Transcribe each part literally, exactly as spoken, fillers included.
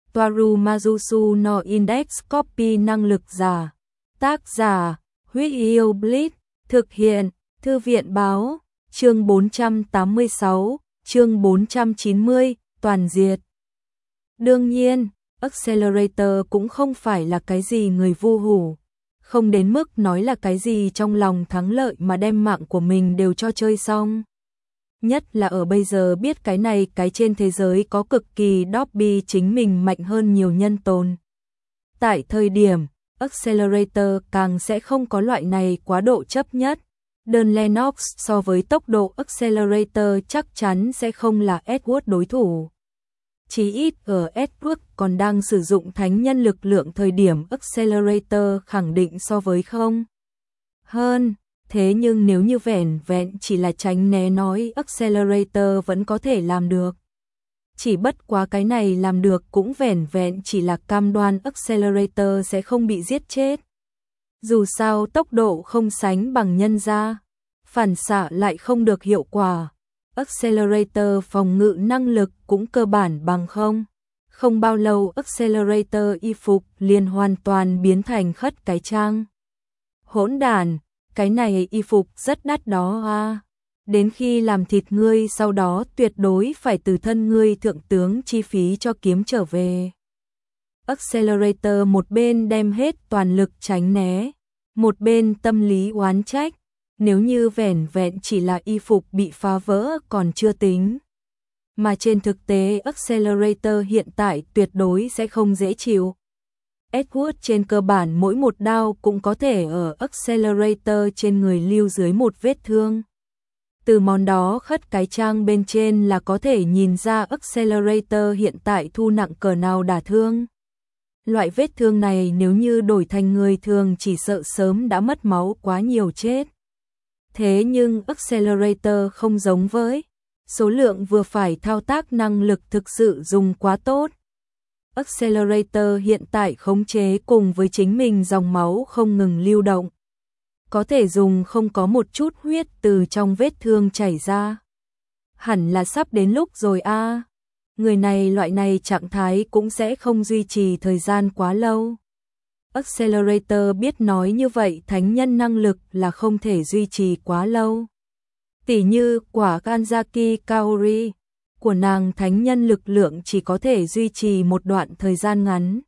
Toaru Majusu no Index Copy năng lực giả. Tác giả, Huyết Yêu Blitz, thực hiện, Thư viện báo, chương bốn trăm tám mươi sáu, chương bốn trăm chín mươi, toàn diệt. Đương nhiên, Accelerator cũng không phải là cái gì người vu hủ, không đến mức nói là cái gì trong lòng thắng lợi mà đem mạng của mình đều cho chơi xong. Nhất là ở bây giờ biết cái này cái trên thế giới có cực kỳ Dobby chính mình mạnh hơn nhiều nhân tồn. Tại thời điểm, Accelerator càng sẽ không có loại này quá độ chấp nhất. Đơn Lennox so với tốc độ Accelerator chắc chắn sẽ không là Edward đối thủ. Chỉ ít ở Edward còn đang sử dụng thánh nhân lực lượng thời điểm Accelerator khẳng định so với không hơn. Thế nhưng nếu như vẻn vẹn chỉ là tránh né nói Accelerator vẫn có thể làm được. Chỉ bất quá cái này làm được cũng vẻn vẹn chỉ là cam đoan Accelerator sẽ không bị giết chết. Dù sao tốc độ không sánh bằng nhân ra, phản xạ lại không được hiệu quả. Accelerator phòng ngự năng lực cũng cơ bản bằng không. Không bao lâu Accelerator y phục liền hoàn toàn biến thành khất cái trang. Hỗn đản, cái này y phục rất đắt đó à. Đến khi làm thịt ngươi sau đó tuyệt đối phải từ thân ngươi thượng tướng chi phí cho kiếm trở về. Accelerator một bên đem hết toàn lực tránh né, một bên tâm lý oán trách. Nếu như vẻn vẹn chỉ là y phục bị phá vỡ còn chưa tính. Mà trên thực tế Accelerator hiện tại tuyệt đối sẽ không dễ chịu. Edward trên cơ bản mỗi một đao cũng có thể ở Accelerator trên người lưu dưới một vết thương. Từ món đó khất cái trang bên trên là có thể nhìn ra Accelerator hiện tại thu nặng cỡ nào đả thương. Loại vết thương này nếu như đổi thành người thường chỉ sợ sớm đã mất máu quá nhiều chết. Thế nhưng Accelerator không giống với, số lượng vừa phải thao tác năng lực thực sự dùng quá tốt. Accelerator hiện tại khống chế cùng với chính mình dòng máu không ngừng lưu động. Có thể dùng không có một chút huyết từ trong vết thương chảy ra. Hẳn là sắp đến lúc rồi a. À. Người này loại này trạng thái cũng sẽ không duy trì thời gian quá lâu. Accelerator biết nói như vậy thánh nhân năng lực là không thể duy trì quá lâu. Tỉ như quả Kanzaki Kaori của nàng thánh nhân lực lượng chỉ có thể duy trì một đoạn thời gian ngắn.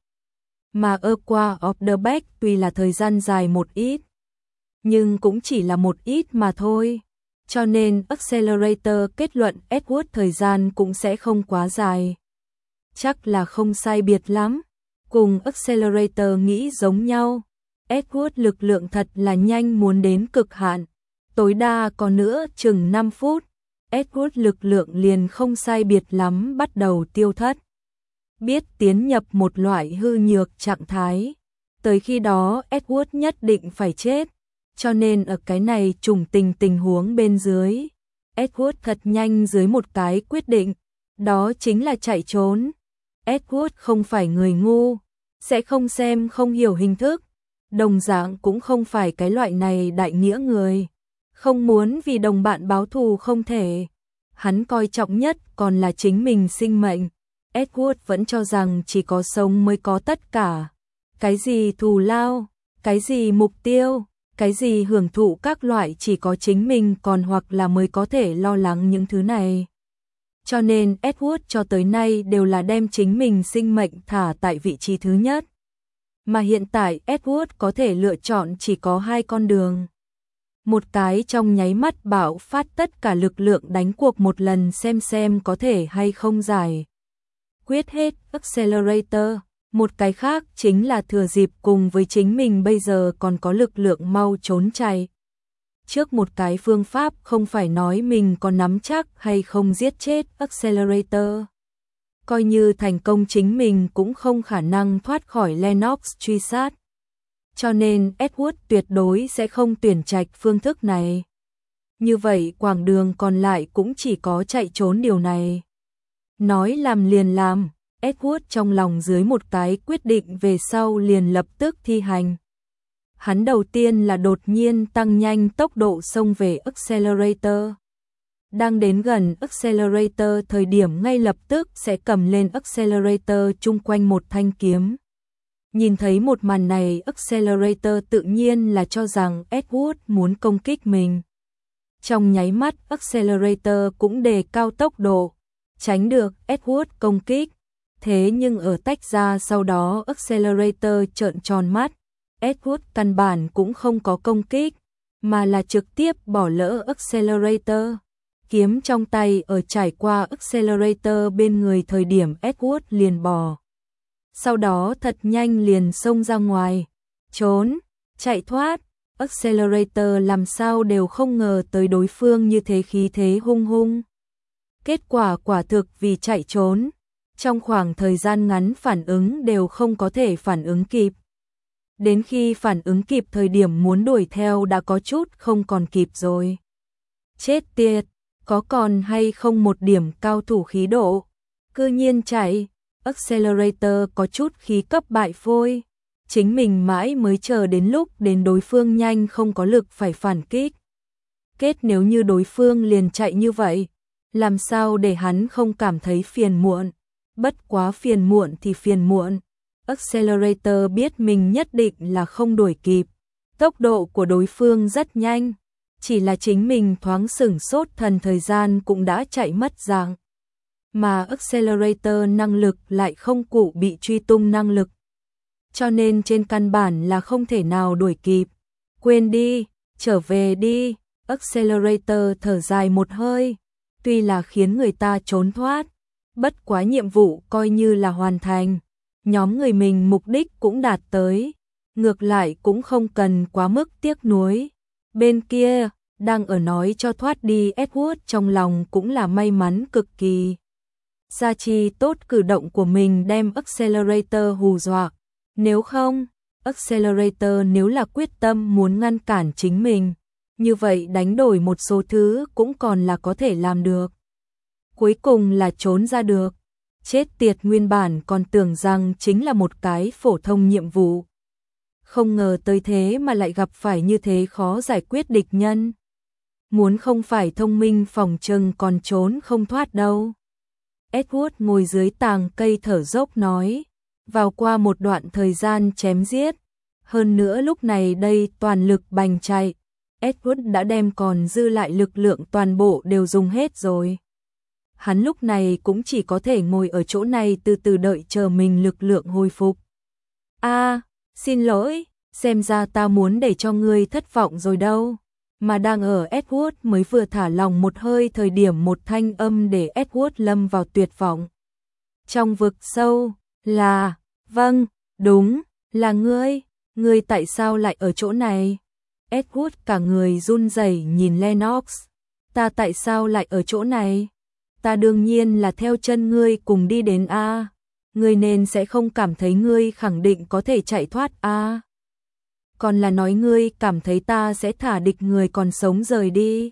Mà Aqua of the Back tuy là thời gian dài một ít, nhưng cũng chỉ là một ít mà thôi. Cho nên Accelerator kết luận Edward thời gian cũng sẽ không quá dài. Chắc là không sai biệt lắm. Cùng Accelerator nghĩ giống nhau. Edward lực lượng thật là nhanh muốn đến cực hạn. Tối đa còn nữa chừng năm phút. Edward lực lượng liền không sai biệt lắm bắt đầu tiêu thất. Biết tiến nhập một loại hư nhược trạng thái. Tới khi đó Edward nhất định phải chết. Cho nên ở cái này trùng tình tình huống bên dưới. Edward thật nhanh dưới một cái quyết định. Đó chính là chạy trốn. Edward không phải người ngu. Sẽ không xem không hiểu hình thức. Đồng dạng cũng không phải cái loại này đại nghĩa người. Không muốn vì đồng bạn báo thù không thể. Hắn coi trọng nhất còn là chính mình sinh mệnh. Edward vẫn cho rằng chỉ có sống mới có tất cả. Cái gì thù lao, cái gì mục tiêu, cái gì hưởng thụ các loại chỉ có chính mình còn hoặc là mới có thể lo lắng những thứ này. Cho nên Edward cho tới nay đều là đem chính mình sinh mệnh thả tại vị trí thứ nhất. Mà hiện tại Edward có thể lựa chọn chỉ có hai con đường. Một cái trong nháy mắt bạo phát tất cả lực lượng đánh cuộc một lần xem xem có thể hay không giải quyết hết Accelerator. Một cái khác chính là thừa dịp cùng với chính mình bây giờ còn có lực lượng mau trốn chạy. Trước một cái phương pháp không phải nói mình có nắm chắc hay không giết chết Accelerator. Coi như thành công chính mình cũng không khả năng thoát khỏi Lennox truy sát. Cho nên Edward tuyệt đối sẽ không tuyển trạch phương thức này. Như vậy quãng đường còn lại cũng chỉ có chạy trốn điều này. Nói làm liền làm, Edward trong lòng dưới một cái quyết định về sau liền lập tức thi hành. Hắn đầu tiên là đột nhiên tăng nhanh tốc độ xông về Accelerator. đang đến gần accelerator thời điểm ngay lập tức sẽ cầm lên accelerator chung quanh một thanh kiếm. Nhìn thấy một màn này, accelerator tự nhiên là cho rằng Edward muốn công kích mình. Trong nháy mắt, accelerator cũng đề cao tốc độ, tránh được Edward công kích. Thế nhưng ở tách ra sau đó accelerator trợn tròn mắt, Edward căn bản cũng không có công kích, mà là trực tiếp bỏ lỡ accelerator. Kiếm trong tay ở trải qua accelerator bên người thời điểm Edward liền bò. Sau đó thật nhanh liền xông ra ngoài, trốn, chạy thoát. Accelerator làm sao đều không ngờ tới đối phương như thế khí thế hung hung. Kết quả quả thực vì chạy trốn, trong khoảng thời gian ngắn phản ứng đều không có thể phản ứng kịp. Đến khi phản ứng kịp thời điểm muốn đuổi theo đã có chút không còn kịp rồi. Chết tiệt, có còn hay không một điểm cao thủ khí độ, cư nhiên chạy. Accelerator có chút khí cấp bại phôi. Chính mình mãi mới chờ đến lúc đến đối phương nhanh không có lực phải phản kích. Kết nếu như đối phương liền chạy như vậy, làm sao để hắn không cảm thấy phiền muộn. Bất quá phiền muộn thì phiền muộn. Accelerator biết mình nhất định là không đuổi kịp. Tốc độ của đối phương rất nhanh. Chỉ là chính mình thoáng sửng sốt thần thời gian cũng đã chạy mất dạng. Mà accelerator năng lực lại không cụ bị truy tung năng lực. Cho nên trên căn bản là không thể nào đuổi kịp. Quên đi, trở về đi. Accelerator thở dài một hơi. Tuy là khiến người ta trốn thoát, bất quá nhiệm vụ coi như là hoàn thành. Nhóm người mình mục đích cũng đạt tới. Ngược lại cũng không cần quá mức tiếc nuối. Bên kia, đang ở nói cho thoát đi Edward trong lòng cũng là may mắn cực kỳ. Gia Chi tốt cử động của mình đem accelerator hù dọa. Nếu không, accelerator nếu là quyết tâm muốn ngăn cản chính mình, như vậy đánh đổi một số thứ cũng còn là có thể làm được. Cuối cùng là trốn ra được. Chết tiệt, nguyên bản còn tưởng rằng chính là một cái phổ thông nhiệm vụ. Không ngờ tới thế mà lại gặp phải như thế khó giải quyết địch nhân. Muốn không phải thông minh phòng trừng còn trốn không thoát đâu. Edward ngồi dưới tàng cây thở dốc nói. Vào qua một đoạn thời gian chém giết. Hơn nữa lúc này đây toàn lực bành chạy. Edward đã đem còn dư lại lực lượng toàn bộ đều dùng hết rồi. Hắn lúc này cũng chỉ có thể ngồi ở chỗ này từ từ đợi chờ mình lực lượng hồi phục. A, xin lỗi, xem ra ta muốn để cho ngươi thất vọng rồi đâu. Mà đang ở Edward mới vừa thả lòng một hơi thời điểm một thanh âm để Edward lâm vào tuyệt vọng. Trong vực sâu, là, vâng, đúng, là ngươi, ngươi tại sao lại ở chỗ này? Edward cả người run rẩy nhìn Lennox. Ta tại sao lại ở chỗ này? Ta đương nhiên là theo chân ngươi cùng đi đến A. Ngươi nên sẽ không cảm thấy ngươi khẳng định có thể chạy thoát A. Còn là nói ngươi cảm thấy ta sẽ thả địch người còn sống rời đi.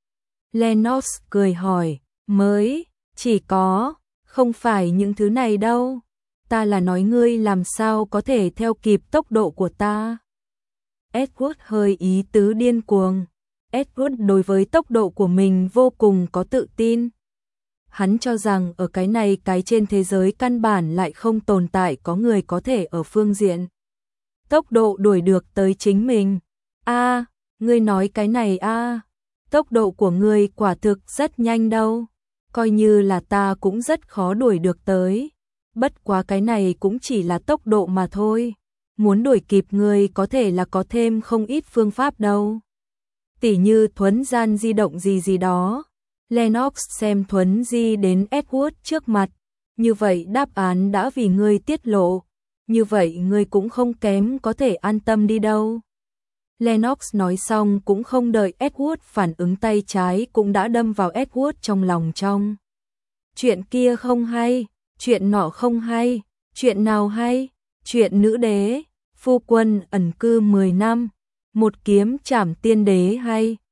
Lennox cười hỏi, mới, chỉ có, không phải những thứ này đâu. Ta là nói ngươi làm sao có thể theo kịp tốc độ của ta. Edward hơi ý tứ điên cuồng. Edward đối với tốc độ của mình vô cùng có tự tin. Hắn cho rằng ở cái này cái trên thế giới căn bản lại không tồn tại có người có thể ở phương diện tốc độ đuổi được tới chính mình. A, à, ngươi nói cái này a, à, tốc độ của ngươi quả thực rất nhanh đâu. Coi như là ta cũng rất khó đuổi được tới. Bất quá cái này cũng chỉ là tốc độ mà thôi. Muốn đuổi kịp ngươi có thể là có thêm không ít phương pháp đâu. Tỉ như thuấn gian di động gì gì đó. Lennox xem thuấn di đến Edward trước mặt. Như vậy đáp án đã vì ngươi tiết lộ. Như vậy ngươi cũng không kém có thể an tâm đi đâu. Lennox nói xong cũng không đợi Edward phản ứng, tay trái cũng đã đâm vào Edward trong lòng trong. Chuyện kia không hay, chuyện nọ không hay, chuyện nào hay, chuyện nữ đế, phu quân ẩn cư mười năm, một kiếm trảm tiên đế hay.